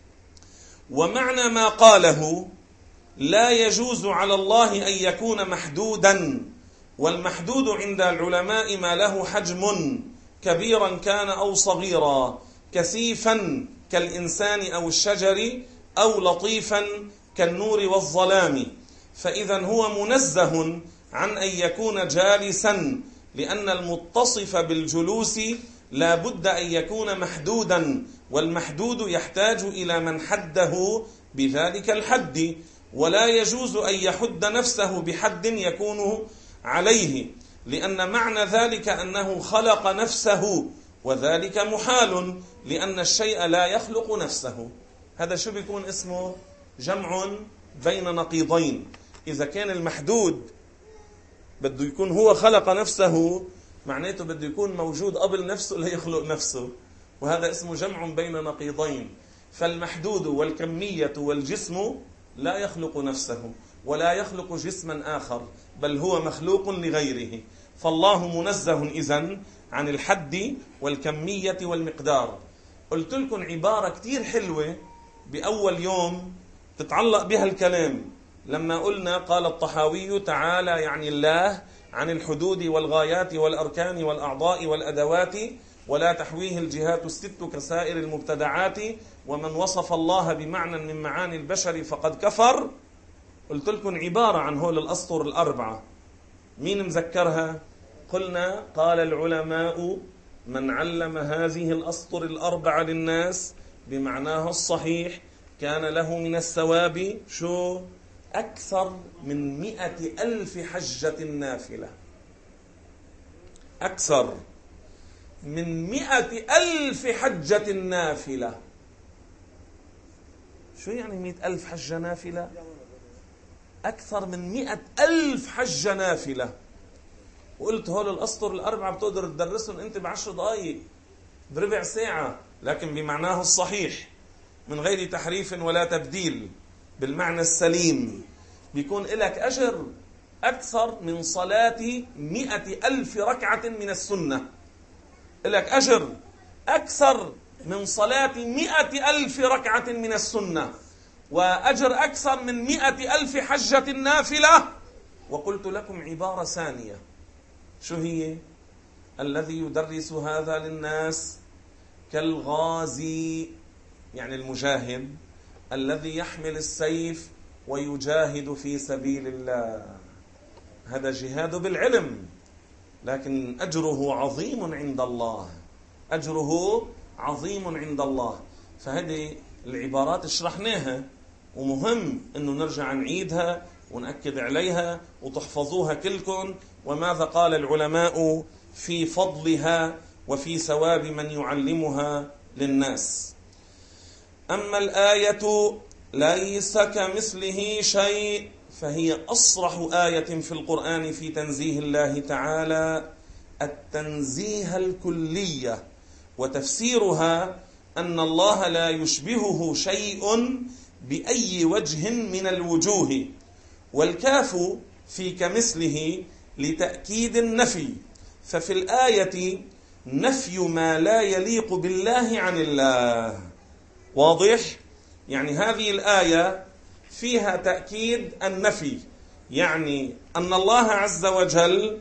ومعنى ما قاله: لا يجوز على الله أن يكون محدودا، والمحدود عند العلماء ما له حجم كبيرا كان أو صغيرا، كثيفا كالإنسان أو الشجر، أو لطيفا كالنور والظلام. فإذا هو منزه عن أن يكون جالسا، لأن المتصف بالجلوس لا بد أن يكون محدودا، والمحدود يحتاج إلى من حده بذلك الحد، ولا يجوز أن يحد نفسه بحد يكون عليه، لأن معنى ذلك أنه خلق نفسه، وذلك محال لأن الشيء لا يخلق نفسه. هذا شو بيكون اسمه؟ جمع بين نقيضين. إذا كان المحدود بده يكون هو خلق نفسه، معناته بده يكون موجود قبل نفسه ليخلق نفسه، وهذا اسمه جمع بين نقيضين. فالمحدود والكمية والجسم لا يخلق نفسه ولا يخلق جسما آخر، بل هو مخلوق لغيره. فالله منزه إذن عن الحد والكمية والمقدار. قلت لكم عبارة كتير حلوة بأول يوم تتعلق بها الكلام، لما قلنا قال الطحاوي تعالى يعني الله عن الحدود والغايات والأركان والأعضاء والأدوات، ولا تحويه الجهات الست كسائر المبتدعات، ومن وصف الله بمعنى من معاني البشر فقد كفر. قلت لكم عبارة عن هول الأسطر الأربعة، مين مذكرها؟ قلنا قال العلماء من علم هذه الأسطر الأربعة للناس بمعناها الصحيح كان له من الثواب شو؟ أكثر من مئة ألف حجة نافلة. أكثر من مئة ألف حجة نافلة. شو يعني مئة ألف حجة نافلة؟ أكثر من مئة ألف حجة نافلة. وقلت هول الأسطر الأربعة بتقدر تدرسهم أنت بعشر دقائق بربع ساعة، لكن بمعناه الصحيح من غير تحريف ولا تبديل، بالمعنى السليم، بيكون لك أجر أكثر من صلاة مئة ألف ركعة من السنة. لك أجر أكثر من صلاة مئة ألف ركعة من السنة، وأجر أكثر من مئة ألف حجة نافلة. وقلت لكم عبارة ثانية، شو هي؟ الذي يدرس هذا للناس كالغازي، يعني المجاهد الذي يحمل السيف ويجاهد في سبيل الله. هذا جهاد بالعلم، لكن أجره عظيم عند الله، أجره عظيم عند الله. فهذه العبارات شرحناها، ومهم أنه نرجع نعيدها ونأكد عليها وتحفظوها كلكم. وماذا قال العلماء في فضلها وفي ثواب من يعلمها للناس. أما الآية ليس كمثله شيء فهي أصرح آية في القرآن في تنزيه الله تعالى التنزيه الكلية، وتفسيرها أن الله لا يشبهه شيء بأي وجه من الوجوه. والكاف في كمثله لتأكيد النفي، ففي الآية نفي ما لا يليق بالله عن الله. واضح؟ يعني هذه الآية فيها تأكيد النفي، يعني أن الله عز وجل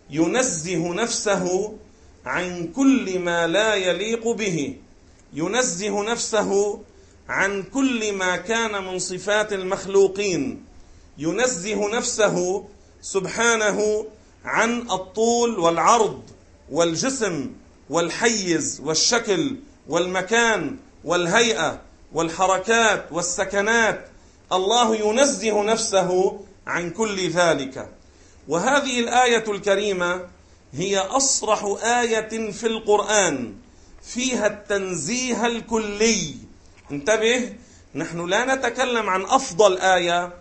ينزه نفسه عن كل ما لا يليق به، ينزه نفسه عن كل ما كان من صفات المخلوقين، ينزه نفسه سبحانه عن الطول والعرض والجسم والحيز والشكل والمكان والهيئة والحركات والسكنات. الله ينزه نفسه عن كل ذلك. وهذه الآية الكريمة هي أصرح آية في القرآن فيها التنزيه الكلي. انتبه، نحن لا نتكلم عن أفضل آية،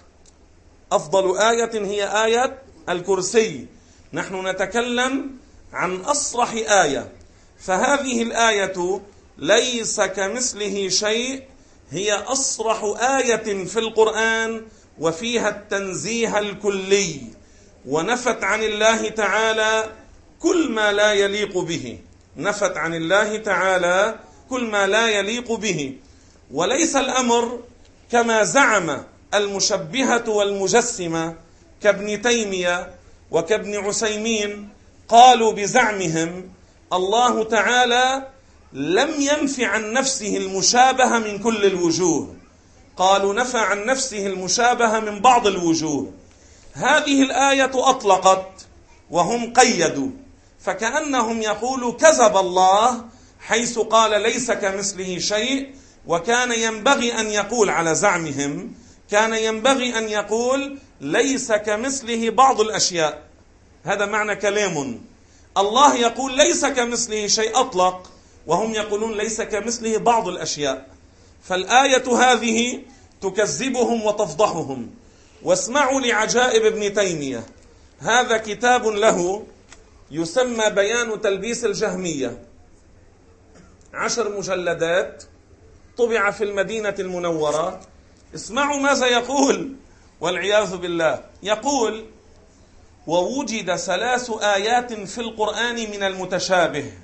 أفضل آية هي آية الكرسي، نحن نتكلم عن أصرح آية. فهذه الآية ليس كمثله شيء هي أصرح آية في القرآن وفيها التنزيه الكلي، ونفت عن الله تعالى كل ما لا يليق به، نفت عن الله تعالى كل ما لا يليق به. وليس الأمر كما زعم المشبهة والمجسمة كابن تيمية وكابن عثيمين، قالوا بزعمهم الله تعالى لم ينف عن نفسه المشابهة من كل الوجوه، قالوا نفى عن نفسه المشابهة من بعض الوجوه. هذه الآية أطلقت وهم قيدوا، فكأنهم يقولوا كذب الله حيث قال ليس كمثله شيء، وكان ينبغي أن يقول على زعمهم كان ينبغي أن يقول ليس كمثله بعض الأشياء. هذا معنى كلام. الله يقول ليس كمثله شيء أطلق، وهم يقولون ليس كمثله بعض الأشياء. فالآية هذه تكذبهم وتفضحهم. واسمعوا لعجائب ابن تيمية، هذا كتاب له يسمى بيان تلبيس الجهمية، عشر مجلدات، طبع في المدينة المنورة. اسمعوا ماذا يقول، والعياذ بالله. يقول: ووجد ثلاث آيات في القرآن من المتشابه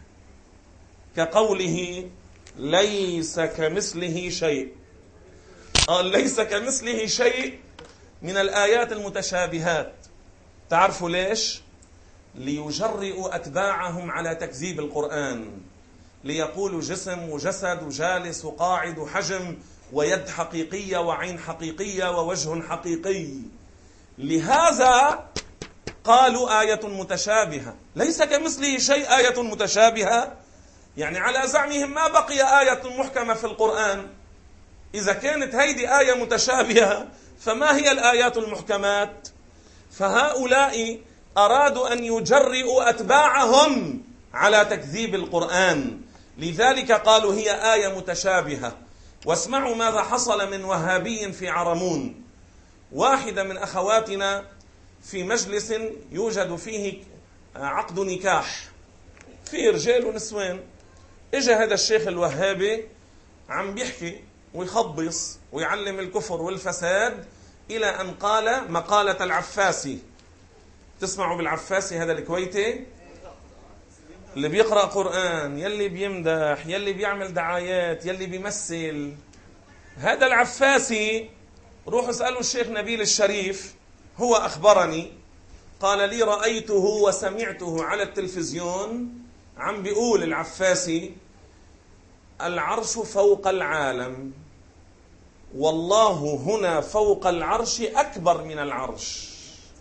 كقوله ليس كمثله شيء. قال ليس كمثله شيء من الآيات المتشابهات. تعرفوا ليش؟ ليجرئوا أتباعهم على تكذيب القرآن، ليقولوا جسم وجسد وجالس وقاعد وحجم ويد حقيقية وعين حقيقية ووجه حقيقي. لهذا قالوا آية متشابهة. ليس كمثله شيء آية متشابهة، يعني على زعمهم ما بقي آية محكمة في القرآن. إذا كانت هيدي آية متشابهة فما هي الآيات المحكمات؟ فهؤلاء أرادوا أن يجرئوا أتباعهم على تكذيب القرآن، لذلك قالوا هي آية متشابهة. واسمعوا ماذا حصل من وهابي في عرمون. واحدة من أخواتنا في مجلس يوجد فيه عقد نكاح، فيه رجال ونسوان. إجا هذا الشيخ الوهابي عم بيحكي ويخبص ويعلم الكفر والفساد، إلى أن قال مقالة العفاسي. تسمعوا بالعفاسي هذا الكويتي اللي بيقرأ قرآن، يلي بيمدح، يلي بيعمل دعايات، يلي بيمثل. هذا العفاسي روحوا اسألوا الشيخ نبيل الشريف، هو أخبرني قال لي رأيته وسمعته على التلفزيون عم بيقول العفاسي العرش فوق العالم، والله هنا فوق العرش أكبر من العرش.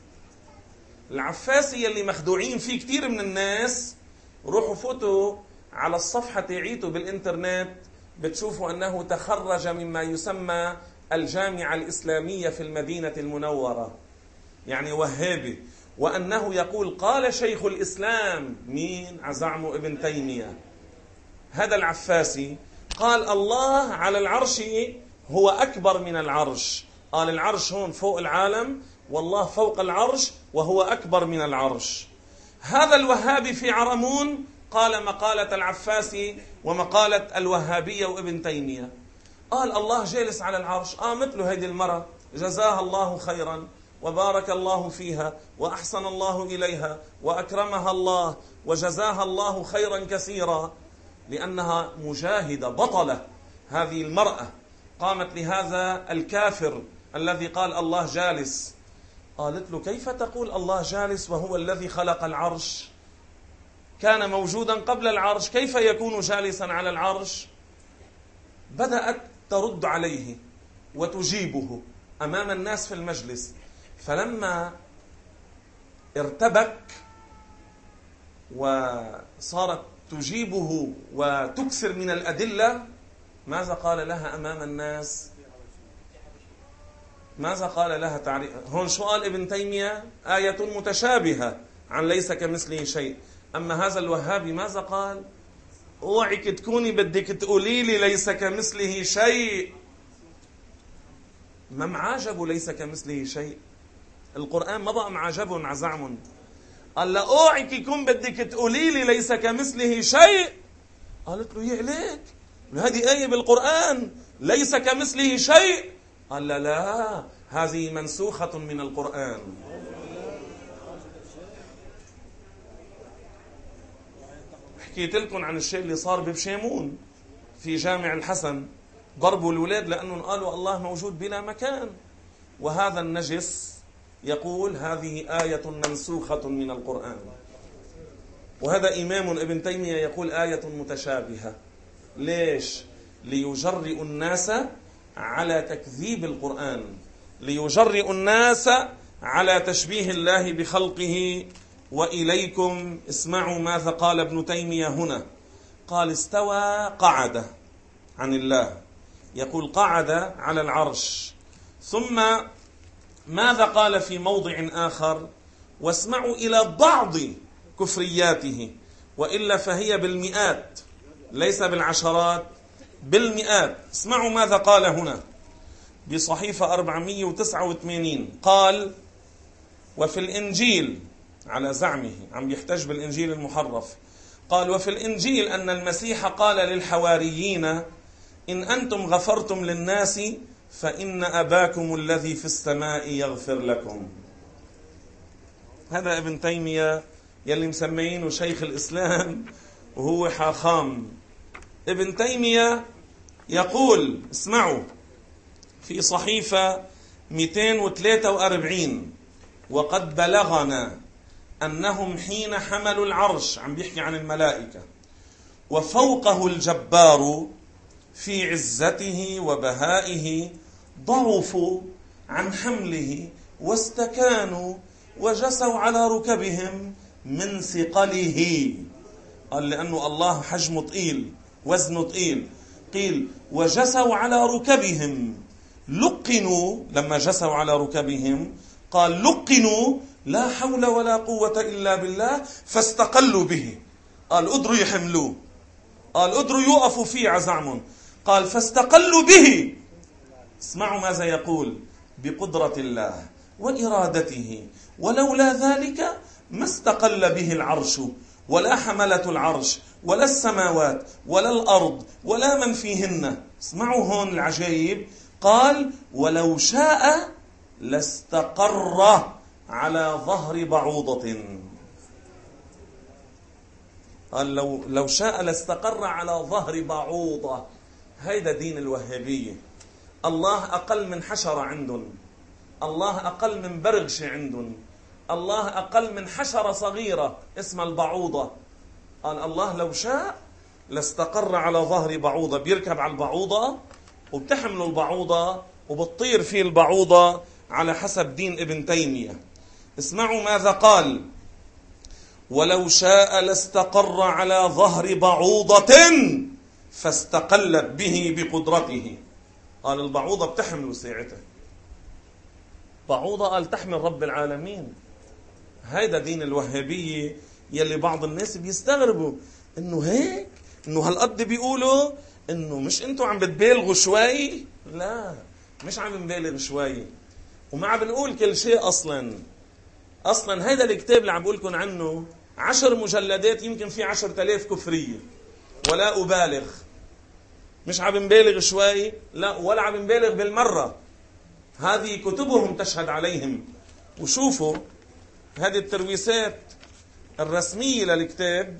العفاسي اللي مخدوعين فيه كتير من الناس، روحوا فوتوا على الصفحة تعيتوا بالإنترنت بتشوفوا أنه تخرج مما يسمى الجامعة الإسلامية في المدينة المنورة، يعني وهابي، وأنه يقول قال شيخ الإسلام مين عزعمه ابن تيمية. هذا العفاسي قال الله على العرش هو أكبر من العرش، قال العرش هون فوق العالم والله فوق العرش وهو أكبر من العرش. هذا الوهابي في عرمون قال مقالة العفاسي ومقالة الوهابية وابن تيمية. قال الله جالس على العرش، آه مثله هذه المرة جزاها الله خيرا وبارك الله فيها وأحسن الله إليها وأكرمها الله وجزاها الله خيرا كثيرا، لأنها مجاهدة بطلة. هذه المرأة قامت لهذا الكافر الذي قال الله جالس. قالت له كيف تقول الله جالس وهو الذي خلق العرش؟ كان موجودا قبل العرش، كيف يكون جالسا على العرش؟ بدأت ترد عليه وتجيبه أمام الناس في المجلس. فلما ارتبك وصارت تجيبه وتكثر من الأدلة، ماذا قال لها أمام الناس؟ ماذا قال لها؟ تعريف هون شو قال ابن تيمية؟ آية متشابهة عن ليس كمثله شيء. أما هذا الوهابي ماذا قال؟ اوعك تكوني بدك تقولي لي ليس كمثله شيء. ما معاجبه ليس كمثله شيء، القرآن ما بقى معاجبهم عزعمهم. قال لا اوعك يكون بدك تقولي لي ليس كمثله شيء. قالت له يا عليك هذه آية بالقرآن ليس كمثله شيء. قال لا لا هذه منسوخة من القرآن. حكيت لكم عن الشيء اللي صار ببشيمون في جامع الحسن، ضربوا الولاد لأنهم قالوا الله موجود بلا مكان، وهذا النجس يقول هذه آية منسوخة من القرآن. وهذا إمام ابن تيمية يقول آية متشابهة. ليش؟ ليجرئ الناس على تكذيب القرآن، ليجرئ الناس على تشبيه الله بخلقه. وإليكم اسمعوا ماذا قال ابن تيمية هنا. قال استوى قعد عن الله، يقول قعد على العرش. ثم ماذا قال في موضع آخر؟ واسمعوا إلى بعض كفرياته، وإلا فهي بالمئات ليس بالعشرات، بالمئات. اسمعوا ماذا قال هنا بصحيفة أربعمئة وتسعة وثمانين. قال وفي الإنجيل، على زعمه عم يحتج بالإنجيل المحرف، قال وفي الإنجيل أن المسيح قال للحواريين إن أنتم غفرتم للناس فإن أباكم الذي في السماء يغفر لكم. هذا ابن تيمية يلي مسمينه شيخ الإسلام وهو حاخام. ابن تيمية يقول اسمعوا في صحيفة مئتين وثلاثة وأربعين وقد بلغنا أنهم حين حملوا العرش، عم بيحكي عن الملائكة، وفوقه الجبار في عزته وبهائه ضعفوا عن حمله واستكانوا وجسوا على ركبهم من ثقله. قال لأنه الله حجمه طئيل وزنه طئيل. قيل وجسوا على ركبهم، لقنوا لما جسوا على ركبهم قال لقنوا لا حول ولا قوة إلا بالله فاستقلوا به. قال قدروا يحملوه، قال قدروا يوقفوا فيه عزعمهم، قال فاستقلوا به. اسمعوا ماذا يقول بقدرة الله وإرادته، ولولا ذلك ما استقل به العرش ولا حملة العرش ولا السماوات ولا الأرض ولا من فيهن. اسمعوا هون العجيب، قال ولو شاء لاستقر على ظهر بعوضة. قال لو, لو شاء لاستقر على ظهر بعوضة. هيدا دين الوهابية. الله أقل من حشرة عندهم، الله أقل من برغشة عندهم، الله أقل من حشرة صغيرة اسمها البعوضة. قال الله لو شاء لاستقر على ظهر بعوضة، بيركب على البعوضة وبتحمل البعوضة وبتطير في البعوضة على حسب دين ابن تيمية. اسمعوا ماذا قال ولو شاء لاستقر على ظهر بعوضة فاستقلت به بقدرته. قال البعوضة بتحمل ساعته، بعوضة قال تحمل رب العالمين. هيدا دين الوهابية يلي بعض الناس بيستغربوا انه هيك، انه هالقد بيقولوا انه مش انتوا عم بتبالغوا شوي. لا مش عم نبالغ شوي، وما عم بنقول كل شيء. اصلا اصلا هيدا الكتاب اللي عم بقولكم عنه عشر مجلدات، يمكن في عشرة آلاف كفرية، ولا أبالغ. مش عم نبالغ شوي، لا ولا عم نبالغ بالمرة. هذه كتبهم تشهد عليهم. وشوفوا هذه الترويسات الرسمية للكتاب،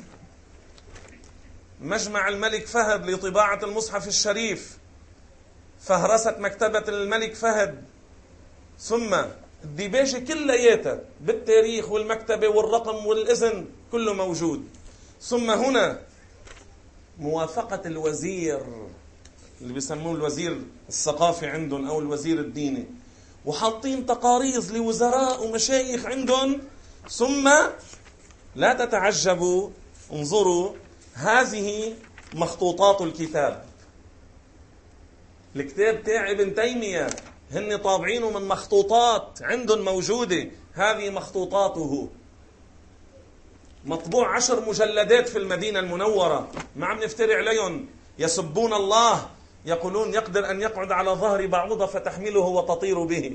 مجمع الملك فهد لطباعة المصحف الشريف، فهرسة مكتبة الملك فهد، ثم الديباجة كلياتها بالتاريخ والمكتبة والرقم والإذن كله موجود. ثم هنا موافقة الوزير اللي بيسموه الوزير الثقافي عندهم أو الوزير الديني، وحاطين تقاريظ لوزراء ومشايخ عندهم. ثم لا تتعجبوا، انظروا هذه مخطوطات الكتاب. الكتاب تاع ابن تيمية هن طابعينه من مخطوطات عندهم موجودة. هذه مخطوطاته، مطبوع عشر مجلدات في المدينة المنورة. ما عم نفتري عليهم. يسبون الله، يقولون يقدر أن يقعد على ظهر بعوضة فتحمله وتطير به.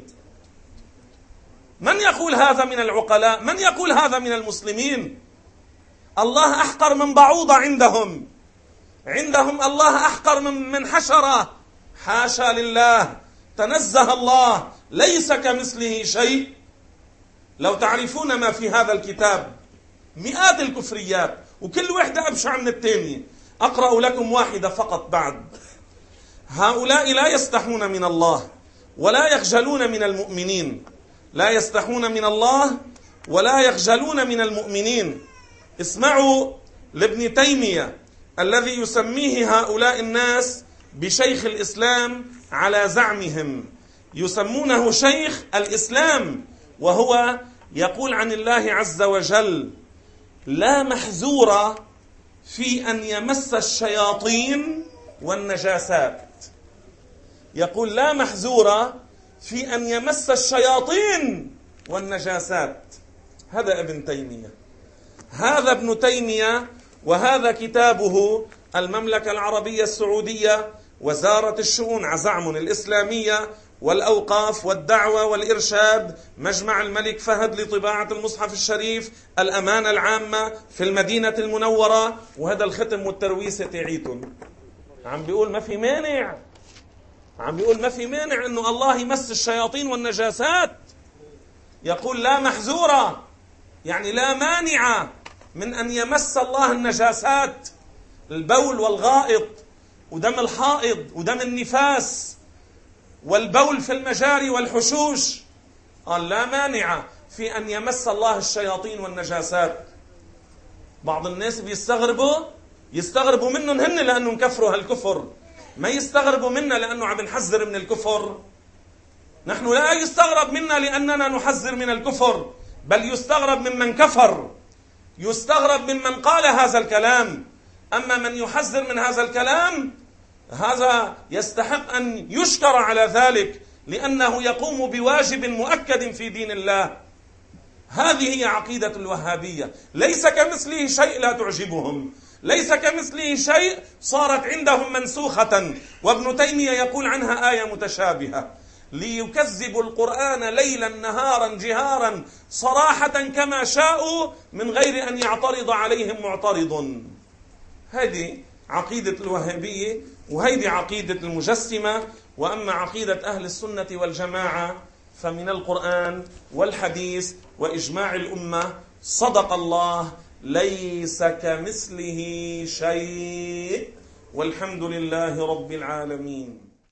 من يقول هذا من العقلاء؟ من يقول هذا من المسلمين؟ الله أحقر من بعوضة عندهم. عندهم الله أحقر من من حشرة. حاشا لله، تنزه الله، ليس كمثله شيء. لو تعرفون ما في هذا الكتاب، مئات الكفريات وكل واحدة أبشع من الثانية. أقرأ لكم واحدة فقط بعد. هؤلاء لا يستحون من الله ولا يخجلون من المؤمنين، لا يستحون من الله ولا يخجلون من المؤمنين. اسمعوا لابن تيمية الذي يسميه هؤلاء الناس بشيخ الإسلام على زعمهم، يسمونه شيخ الإسلام، وهو يقول عن الله عز وجل: لا محذور في أن يمس الشياطين والنجاسات. يقول لا محذور في أن يمس الشياطين والنجاسات. هذا ابن تيمية، هذا ابن تيمية، وهذا كتابه المملكة العربية السعودية، وزارة الشؤون عزعم الإسلامية والأوقاف والدعوة والإرشاد، مجمع الملك فهد لطباعة المصحف الشريف، الأمانة العامة في المدينة المنورة. وهذا الختم والترويسة تعيتم عم بيقول ما في مانع، عم بيقول ما في مانع أنه الله يمس الشياطين والنجاسات. يقول لا محذورة، يعني لا مانع من أن يمس الله النجاسات، البول والغائط ودم الحائض ودم النفاس والبول في المجاري والحشوش. قال لا مانع في أن يمس الله الشياطين والنجاسات. بعض الناس بيستغربوا يستغربوا منهم هن لأنهم كفروا هالكفر، ما يستغربوا منا لأنه عم نحذر من الكفر. نحن لا يستغرب منا لأننا نحذر من الكفر، بل يستغرب ممن كفر، يستغرب ممن قال هذا الكلام. أما من يحذر من هذا الكلام هذا يستحق أن يشكر على ذلك، لأنه يقوم بواجب مؤكد في دين الله. هذه هي عقيدة الوهابية. ليس كمثله شيء لا تعجبهم، ليس كمثله شيء صارت عندهم منسوخة. وابن تيمية يقول عنها آية متشابهة: ليكذبوا القرآن ليلا نهارا جهارا صراحة كما شاءوا من غير أن يعترض عليهم معترض. هذه عقيدة الوهابية، وهذه عقيدة المجسمة. وأما عقيدة أهل السنة والجماعة فمن القرآن والحديث وإجماع الأمة: صدق الله، ليس كمثله شيء، والحمد لله رب العالمين.